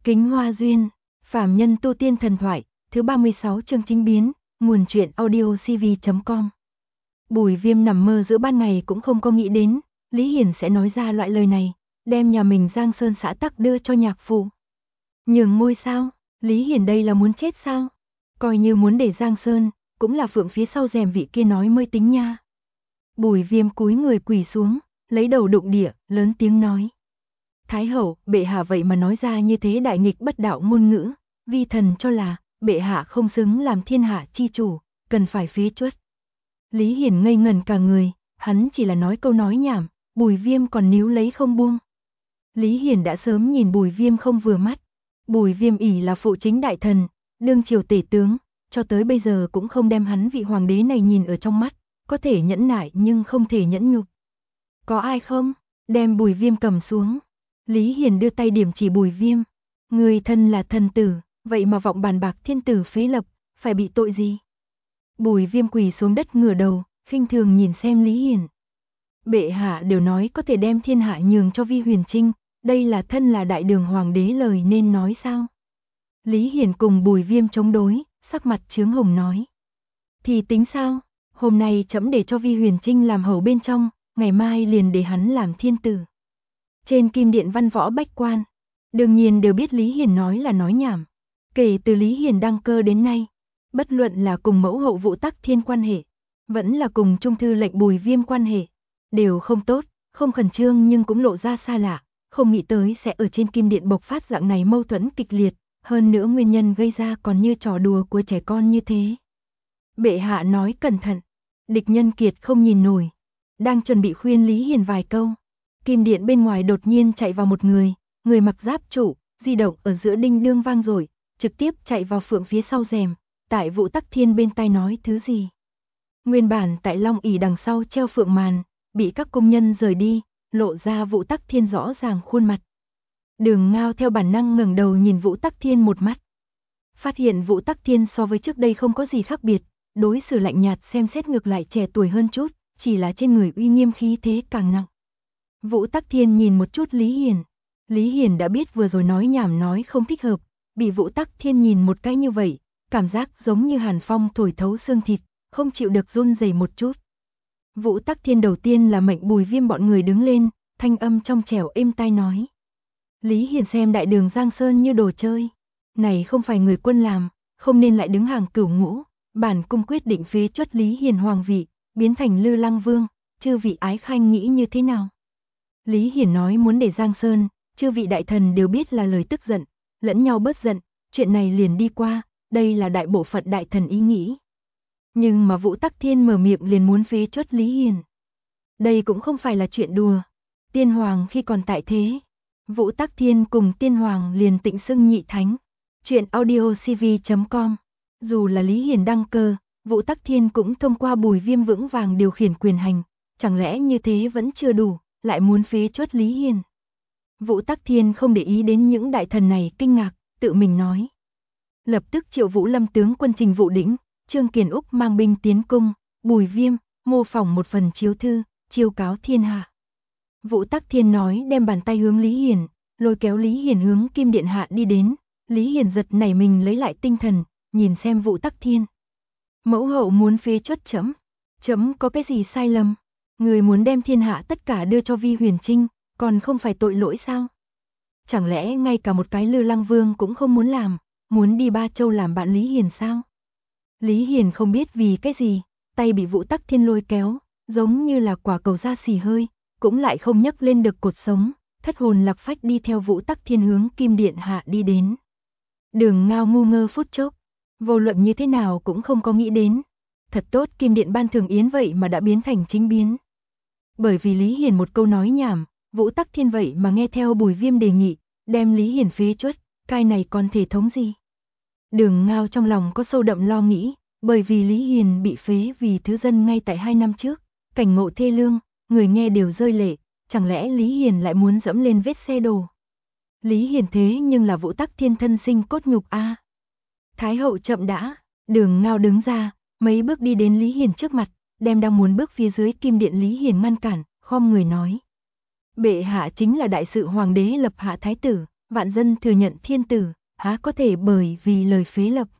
Kính Hoa Duyên, Phàm Nhân Tu Tiên Thần Thoại, thứ 36 chương chính biến, nguồn truyện audio cv.com. Bùi Viêm nằm mơ giữa ban ngày cũng không có nghĩ đến, Lý Hiển sẽ nói ra loại lời này, đem nhà mình Giang Sơn xã tắc đưa cho nhạc phụ. Nhường ngôi sao, Lý Hiển đây là muốn chết sao? Coi như muốn để Giang Sơn, cũng là phượng phía sau rèm vị kia nói mới tính nha. Bùi Viêm cúi người quỳ xuống, lấy đầu đụng địa, lớn tiếng nói. Thái hậu, bệ hạ vậy mà nói ra như thế đại nghịch bất đạo ngôn ngữ, vi thần cho là, bệ hạ không xứng làm thiên hạ chi chủ, cần phải phế truất. Lý Hiển ngây ngẩn cả người, hắn chỉ là nói câu nói nhảm, Bùi Viêm còn níu lấy không buông. Lý Hiển đã sớm nhìn Bùi Viêm không vừa mắt, Bùi Viêm ỷ là phụ chính đại thần, đương triều tể tướng, cho tới bây giờ cũng không đem hắn vị hoàng đế này nhìn ở trong mắt, có thể nhẫn nại nhưng không thể nhẫn nhục. Có ai không? Đem Bùi Viêm cầm xuống. Lý Hiển đưa tay điểm chỉ Bùi Viêm. Người thân là thần tử, vậy mà vọng bàn bạc thiên tử phế lập, phải bị tội gì? Bùi Viêm quỳ xuống đất ngửa đầu, khinh thường nhìn xem Lý Hiển. Bệ hạ đều nói có thể đem thiên hạ nhường cho Vi Huyền Trinh, đây là thân là đại đường hoàng đế lời nên nói sao? Lý Hiển cùng Bùi Viêm chống đối, sắc mặt chướng hồng nói. Thì tính sao? Hôm nay trẫm để cho Vi Huyền Trinh làm hầu bên trong, ngày mai liền để hắn làm thiên tử. Trên kim điện văn võ bách quan, đương nhiên đều biết Lý Hiển nói là nói nhảm. Kể từ Lý Hiển đăng cơ đến nay, bất luận là cùng mẫu hậu Vũ Tắc Thiên quan hệ, vẫn là cùng trung thư lệnh Bùi Viêm quan hệ, đều không tốt, không khẩn trương nhưng cũng lộ ra xa lạ, không nghĩ tới sẽ ở trên kim điện bộc phát dạng này mâu thuẫn kịch liệt, hơn nữa nguyên nhân gây ra còn như trò đùa của trẻ con như thế. Bệ hạ nói cẩn thận, địch nhân kiệt không nhìn nổi, đang chuẩn bị khuyên Lý Hiển vài câu. Kim điện bên ngoài đột nhiên chạy vào một người mặc giáp trụ, di động ở giữa đinh đương vang rồi, trực tiếp chạy vào phượng phía sau rèm, tại Vũ Tắc Thiên bên tai nói thứ gì. Nguyên bản tại long ỷ đằng sau treo phượng màn, bị các công nhân rời đi, lộ ra Vũ Tắc Thiên rõ ràng khuôn mặt. Đường Ngao theo bản năng ngẩng đầu nhìn Vũ Tắc Thiên một mắt. Phát hiện Vũ Tắc Thiên so với trước đây không có gì khác biệt, đối xử lạnh nhạt xem xét ngược lại trẻ tuổi hơn chút, chỉ là trên người uy nghiêm khí thế càng nặng. Vũ Tắc Thiên nhìn một chút Lý Hiển. Lý Hiển đã biết vừa rồi nói nhảm nói không thích hợp, bị Vũ Tắc Thiên nhìn một cái như vậy, cảm giác giống như hàn phong thổi thấu xương thịt, không chịu được run rẩy một chút. Vũ Tắc Thiên đầu tiên là mệnh Bùi Viêm bọn người đứng lên, thanh âm trong trẻo êm tai nói. Lý Hiển xem đại đường Giang Sơn như đồ chơi, này không phải người quân làm, không nên lại đứng hàng cửu ngũ, bản cung quyết định phế truất Lý Hiển hoàng vị, biến thành Lư Lăng Vương, chư vị ái khanh nghĩ như thế nào? Lý Hiển nói muốn để Giang Sơn, chư vị đại thần đều biết là lời tức giận, lẫn nhau bớt giận, chuyện này liền đi qua, đây là đại bộ phận đại thần ý nghĩ. Nhưng mà Vũ Tắc Thiên mở miệng liền muốn phế truất Lý Hiển. Đây cũng không phải là chuyện đùa. Tiên Hoàng khi còn tại thế, Vũ Tắc Thiên cùng Tiên Hoàng liền tịnh xưng nhị thánh. Chuyện audio cv.com. Dù là Lý Hiển đăng cơ, Vũ Tắc Thiên cũng thông qua Bùi Viêm vững vàng điều khiển quyền hành, chẳng lẽ như thế vẫn chưa đủ, lại muốn phế truất Lý Hiển. Vũ Tắc Thiên không để ý đến những đại thần này kinh ngạc, tự mình nói. Lập tức triệu Vũ Lâm tướng quân Trình Vũ Đỉnh, Trương Kiền Úc mang binh tiến cung, Bùi Viêm, mô phỏng một phần chiếu thư, chiêu cáo thiên hạ. Vũ Tắc Thiên nói đem bàn tay hướng Lý Hiển, lôi kéo Lý Hiển hướng Kim Điện Hạ đi đến, Lý Hiển giật nảy mình lấy lại tinh thần, nhìn xem Vũ Tắc Thiên. Mẫu hậu muốn phế truất trẫm, trẫm có cái gì sai lầm? Người muốn đem thiên hạ tất cả đưa cho Vi Huyền Trinh, còn không phải tội lỗi sao? Chẳng lẽ ngay cả một cái Lư Lăng Vương cũng không muốn làm, muốn đi Ba Châu làm bạn Lý Hiển sao? Lý Hiển không biết vì cái gì, tay bị Vũ Tắc Thiên lôi kéo, giống như là quả cầu da xì hơi, cũng lại không nhấc lên được cột sống, thất hồn lạc phách đi theo Vũ Tắc Thiên hướng Kim Điện Hạ đi đến. Đường Ngao ngu ngơ phút chốc, vô luận như thế nào cũng không có nghĩ đến. Thật tốt Kim Điện ban thường yến vậy mà đã biến thành chính biến. Bởi vì Lý Hiển một câu nói nhảm, Vũ Tắc Thiên vậy mà nghe theo Bùi Viêm đề nghị, đem Lý Hiển phế truất, cái này còn thể thống gì? Đường Ngao trong lòng có sâu đậm lo nghĩ, bởi vì Lý Hiển bị phế vì thứ dân ngay tại 2 năm trước, cảnh ngộ thê lương, người nghe đều rơi lệ, chẳng lẽ Lý Hiển lại muốn dẫm lên vết xe đổ? Lý Hiển thế nhưng là Vũ Tắc Thiên thân sinh cốt nhục a. Thái hậu chậm đã, Đường Ngao đứng ra, mấy bước đi đến Lý Hiển trước mặt, đem đang muốn bước phía dưới kim điện Lý Hiển ngăn cản, khom người nói. Bệ hạ chính là đại sự hoàng đế lập hạ thái tử, vạn dân thừa nhận thiên tử, há có thể bởi vì lời phế lập.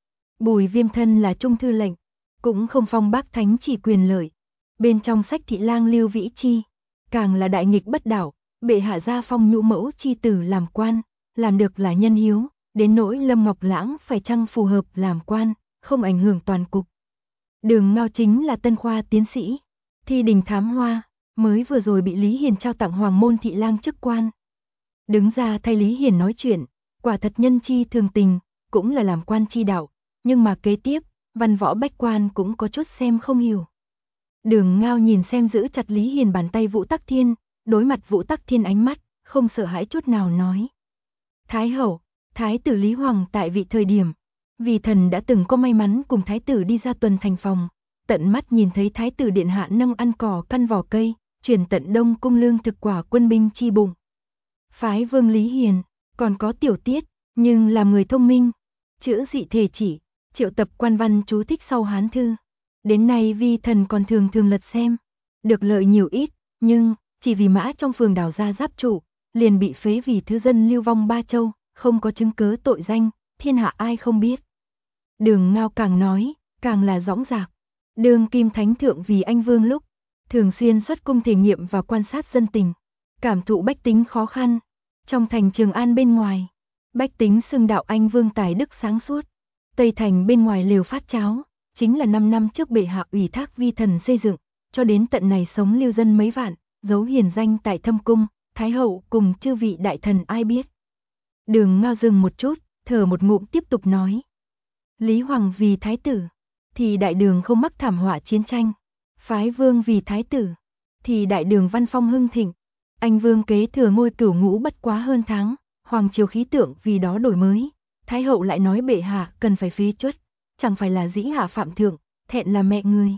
Bùi Viêm thân là trung thư lệnh, cũng không phong bác thánh chỉ quyền lợi. Bên trong sách thị lang Lưu Vĩ Chi, càng là đại nghịch bất đạo, bệ hạ gia phong nhũ mẫu chi tử làm quan, làm được là nhân hiếu, đến nỗi Lâm Ngọc Lãng phải chăng phù hợp làm quan, không ảnh hưởng toàn cục. Đường Ngao chính là tân khoa tiến sĩ, thi đình thám hoa, mới vừa rồi bị Lý Hiền trao tặng hoàng môn thị lang chức quan. Đứng ra thay Lý Hiền nói chuyện, quả thật nhân chi thường tình, cũng là làm quan chi đạo, nhưng mà kế tiếp, văn võ bách quan cũng có chút xem không hiểu. Đường Ngao nhìn xem giữ chặt Lý Hiền bàn tay Vũ Tắc Thiên, đối mặt Vũ Tắc Thiên ánh mắt, không sợ hãi chút nào nói. Thái hậu, thái tử Lý Hoàng tại vị thời điểm, vì thần đã từng có may mắn cùng thái tử đi ra tuần thành phòng, tận mắt nhìn thấy thái tử điện hạ nâng ăn cỏ căn vỏ cây, truyền tận Đông cung lương thực quả quân binh chi bụng. Phái vương Lý Hiền, còn có tiểu tiết, nhưng làm người thông minh, chữ dị thể chỉ, triệu tập quan văn chú thích sau Hán thư. Đến nay vi thần còn thường thường lật xem, được lợi nhiều ít, nhưng chỉ vì mã trong phường đào ra giáp trụ, liền bị phế vì thứ dân lưu vong ba châu, không có chứng cớ tội danh, thiên hạ ai không biết. Đường Ngao càng nói, càng là dõng dạc. Đường Kim Thánh Thượng vì anh vương lúc, thường xuyên xuất cung thể nghiệm và quan sát dân tình, cảm thụ bách tính khó khăn. Trong thành Trường An bên ngoài, bách tính xưng đạo anh vương tài đức sáng suốt. Tây thành bên ngoài lều phát cháo, chính là 5 năm trước bệ hạ ủy thác vi thần xây dựng, cho đến tận này sống lưu dân mấy vạn, dấu hiền danh tại Thâm cung, Thái hậu cùng chư vị đại thần ai biết. Đường Ngao dừng một chút, thở một ngụm tiếp tục nói. Lý Hoàng vì thái tử, thì đại đường không mắc thảm họa chiến tranh. Phái vương vì thái tử, thì đại đường văn phong hưng thịnh. Anh vương kế thừa ngôi cửu ngũ bất quá hơn tháng, hoàng triều khí tượng vì đó đổi mới. Thái hậu lại nói bệ hạ cần phải phế truất, chẳng phải là dĩ hạ phạm thượng, thẹn là mẹ người.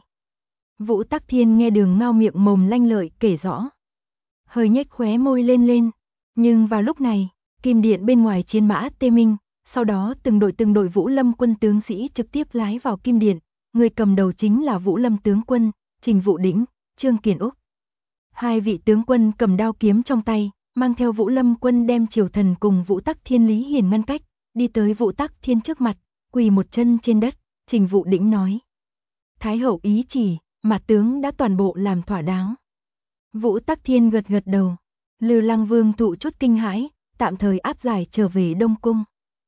Vũ Tắc Thiên nghe Đường Ngao miệng mồm lanh lợi kể rõ, hơi nhếch khóe môi lên, nhưng vào lúc này, kim điện bên ngoài chiến mã tê minh, sau đó từng đội Vũ Lâm quân tướng sĩ trực tiếp lái vào kim điện, người cầm đầu chính là Vũ Lâm tướng quân, Trình Vũ Đỉnh, Trương Kiền Úc. Hai vị tướng quân cầm đao kiếm trong tay, mang theo Vũ Lâm quân đem Triều Thần cùng Vũ Tắc Thiên Lý Hiền ngăn cách, đi tới Vũ Tắc Thiên trước mặt, quỳ một chân trên đất, Trình Vũ Đỉnh nói. Thái hậu ý chỉ, mà tướng đã toàn bộ làm thỏa đáng. Vũ Tắc Thiên gật gật đầu, Lư Lăng Vương thụ chút kinh hãi, tạm thời áp giải trở về Đông Cung.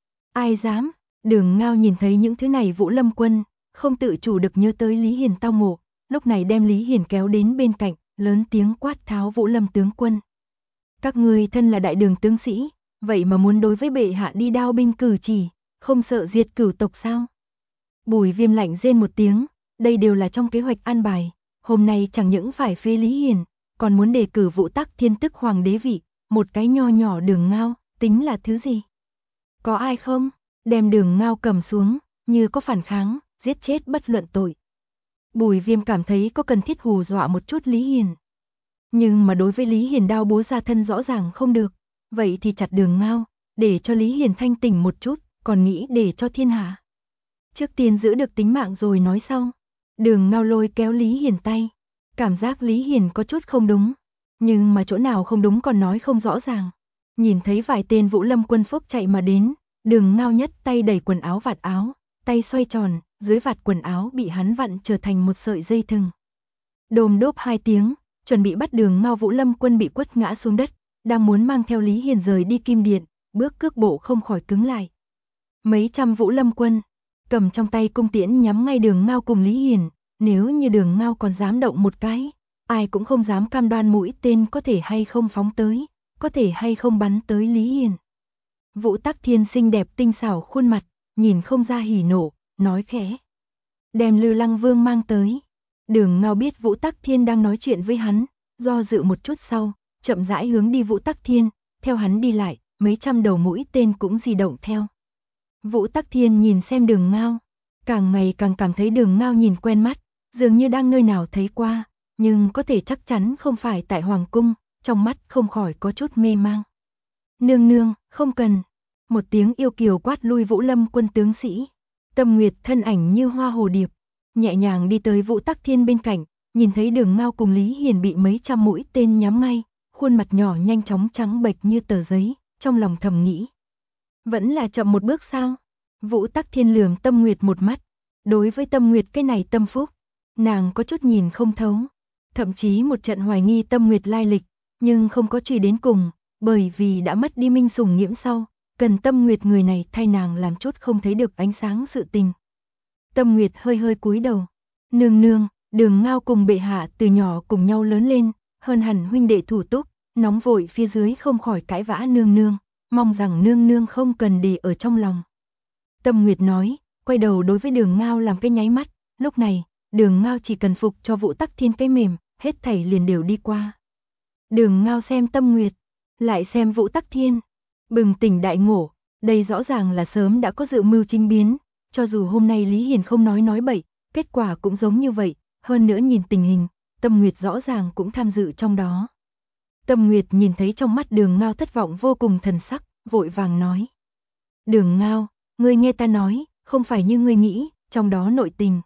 Ai dám, Đường Ngao nhìn thấy những thứ này Vũ Lâm quân, không tự chủ được nhớ tới Lý Hiền tao ngộ, lúc này đem Lý Hiền kéo đến bên cạnh, lớn tiếng quát tháo Vũ Lâm tướng quân. Các ngươi thân là đại đường tướng sĩ, vậy mà muốn đối với bệ hạ đi đao binh cử chỉ, không sợ diệt cửu tộc sao? Bùi Viêm lạnh rên một tiếng, đây đều là trong kế hoạch an bài, hôm nay chẳng những phải phế Lý Hiền, còn muốn đề cử Vũ Tắc Thiên tức hoàng đế vị, một cái nho nhỏ Đường Ngao, tính là thứ gì? Có ai không? Đem Đường Ngao cầm xuống, như có phản kháng, giết chết bất luận tội. Bùi Viêm cảm thấy có cần thiết hù dọa một chút Lý Hiền. Nhưng mà đối với Lý Hiền đao búa ra thân rõ ràng không được, vậy thì chặt Đường Ngao, để cho Lý Hiền thanh tỉnh một chút, còn nghĩ để cho thiên hạ. Trước tiên giữ được tính mạng rồi nói sau. Đường Ngao lôi kéo Lý Hiền tay, cảm giác Lý Hiền có chút không đúng, nhưng mà chỗ nào không đúng còn nói không rõ ràng. Nhìn thấy vài tên Vũ Lâm quân phốc chạy mà đến, Đường Ngao nhất tay đẩy quần áo vạt áo, tay xoay tròn, dưới vạt quần áo bị hắn vặn trở thành một sợi dây thừng. Đồm đốp 2 tiếng, chuẩn bị bắt Đường Ngao Vũ Lâm quân bị quất ngã xuống đất, đang muốn mang theo Lý Hiền rời đi kim điện, bước cước bộ không khỏi cứng lại. Mấy trăm Vũ Lâm quân, cầm trong tay cung tiễn nhắm ngay Đường Ngao cùng Lý Hiền, nếu như Đường Ngao còn dám động một cái, ai cũng không dám cam đoan mũi tên có thể hay không phóng tới, có thể hay không bắn tới Lý Hiền. Vũ Tắc Thiên xinh đẹp tinh xảo khuôn mặt, nhìn không ra hỉ nộ, nói khẽ. Đem Lư Lăng Vương mang tới. Đường Ngao biết Vũ Tắc Thiên đang nói chuyện với hắn, do dự một chút sau, chậm rãi hướng đi Vũ Tắc Thiên, theo hắn đi lại, mấy trăm đầu mũi tên cũng di động theo. Vũ Tắc Thiên nhìn xem Đường Ngao, càng ngày càng cảm thấy Đường Ngao nhìn quen mắt, dường như đang nơi nào thấy qua, nhưng có thể chắc chắn không phải tại Hoàng cung, trong mắt không khỏi có chút mê mang. Nương nương, không cần. Một tiếng yêu kiều quát lui Vũ Lâm quân tướng sĩ. Tâm Nguyệt thân ảnh như hoa hồ điệp, nhẹ nhàng đi tới Vũ Tắc Thiên bên cạnh, nhìn thấy Đường Ngao cùng Lý Hiền bị mấy trăm mũi tên nhắm ngay, khuôn mặt nhỏ nhanh chóng trắng bệch như tờ giấy, trong lòng thầm nghĩ. Vẫn là chậm một bước sao? Vũ Tắc Thiên lườm Tâm Nguyệt một mắt. Đối với Tâm Nguyệt cái này tâm phúc, nàng có chút nhìn không thấu. Thậm chí một trận hoài nghi Tâm Nguyệt lai lịch, nhưng không có truy đến cùng, bởi vì đã mất đi Minh Sủng Nghiễm sau, cần Tâm Nguyệt người này thay nàng làm chút không thấy được ánh sáng sự tình. Tâm Nguyệt hơi hơi cúi đầu. Nương nương, Đường Ngao cùng bệ hạ từ nhỏ cùng nhau lớn lên, hơn hẳn huynh đệ thủ túc, nóng vội phía dưới không khỏi cãi vã nương nương, mong rằng nương nương không cần để ở trong lòng. Tâm Nguyệt nói, quay đầu đối với Đường Ngao làm cái nháy mắt, lúc này, Đường Ngao chỉ cần phục cho Vũ Tắc Thiên cái mềm, hết thảy liền đều đi qua. Đường Ngao xem Tâm Nguyệt, lại xem Vũ Tắc Thiên, bừng tỉnh đại ngộ, đây rõ ràng là sớm đã có dự mưu chính biến, cho dù hôm nay Lý Hiền không nói bậy, kết quả cũng giống như vậy, hơn nữa nhìn tình hình, Tâm Nguyệt rõ ràng cũng tham dự trong đó. Tâm Nguyệt nhìn thấy trong mắt Đường Ngao thất vọng vô cùng thần sắc, vội vàng nói. Đường Ngao, ngươi nghe ta nói, không phải như ngươi nghĩ, trong đó nội tình.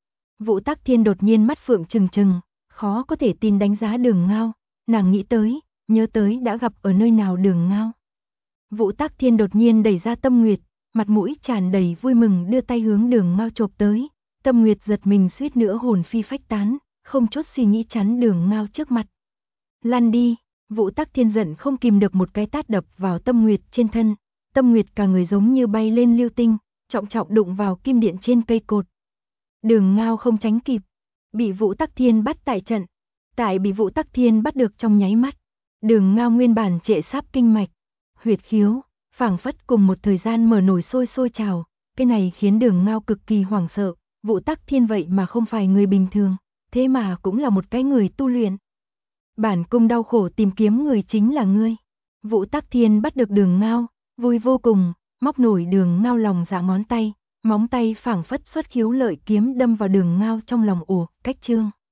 Vũ Tắc Thiên đột nhiên mắt phượng trừng trừng, khó có thể tin đánh giá Đường Ngao, nàng nghĩ tới, nhớ tới đã gặp ở nơi nào Đường Ngao. Vũ Tắc Thiên đột nhiên đẩy ra Tâm Nguyệt, mặt mũi tràn đầy vui mừng đưa tay hướng Đường Ngao chộp tới. Tâm Nguyệt giật mình suýt nữa hồn phi phách tán, không chút suy nghĩ chắn Đường Ngao trước mặt. Lăn đi, Vũ Tắc Thiên giận không kìm được một cái tát đập vào Tâm Nguyệt trên thân. Tâm Nguyệt cả người giống như bay lên lưu tinh, trọng trọng đụng vào kim điện trên cây cột. Đường Ngao không tránh kịp, bị Vũ Tắc Thiên bắt tại trận. Tại bị Vũ Tắc Thiên bắt được trong nháy mắt, Đường Ngao nguyên bản trệ sáp kinh mạch, huyệt khiếu, phảng phất cùng một thời gian mở nổi sôi trào, cái này khiến Đường Ngao cực kỳ hoảng sợ. Vũ Tắc Thiên vậy mà không phải người bình thường, thế mà cũng là một cái người tu luyện. Bản cung đau khổ tìm kiếm người chính là ngươi. Vũ Tắc Thiên bắt được Đường Ngao, vui vô cùng, móc nổi Đường Ngao lòng dạ ngón tay, móng tay phảng phất xuất khiếu lợi kiếm đâm vào Đường Ngao trong lòng ổ, cách trương.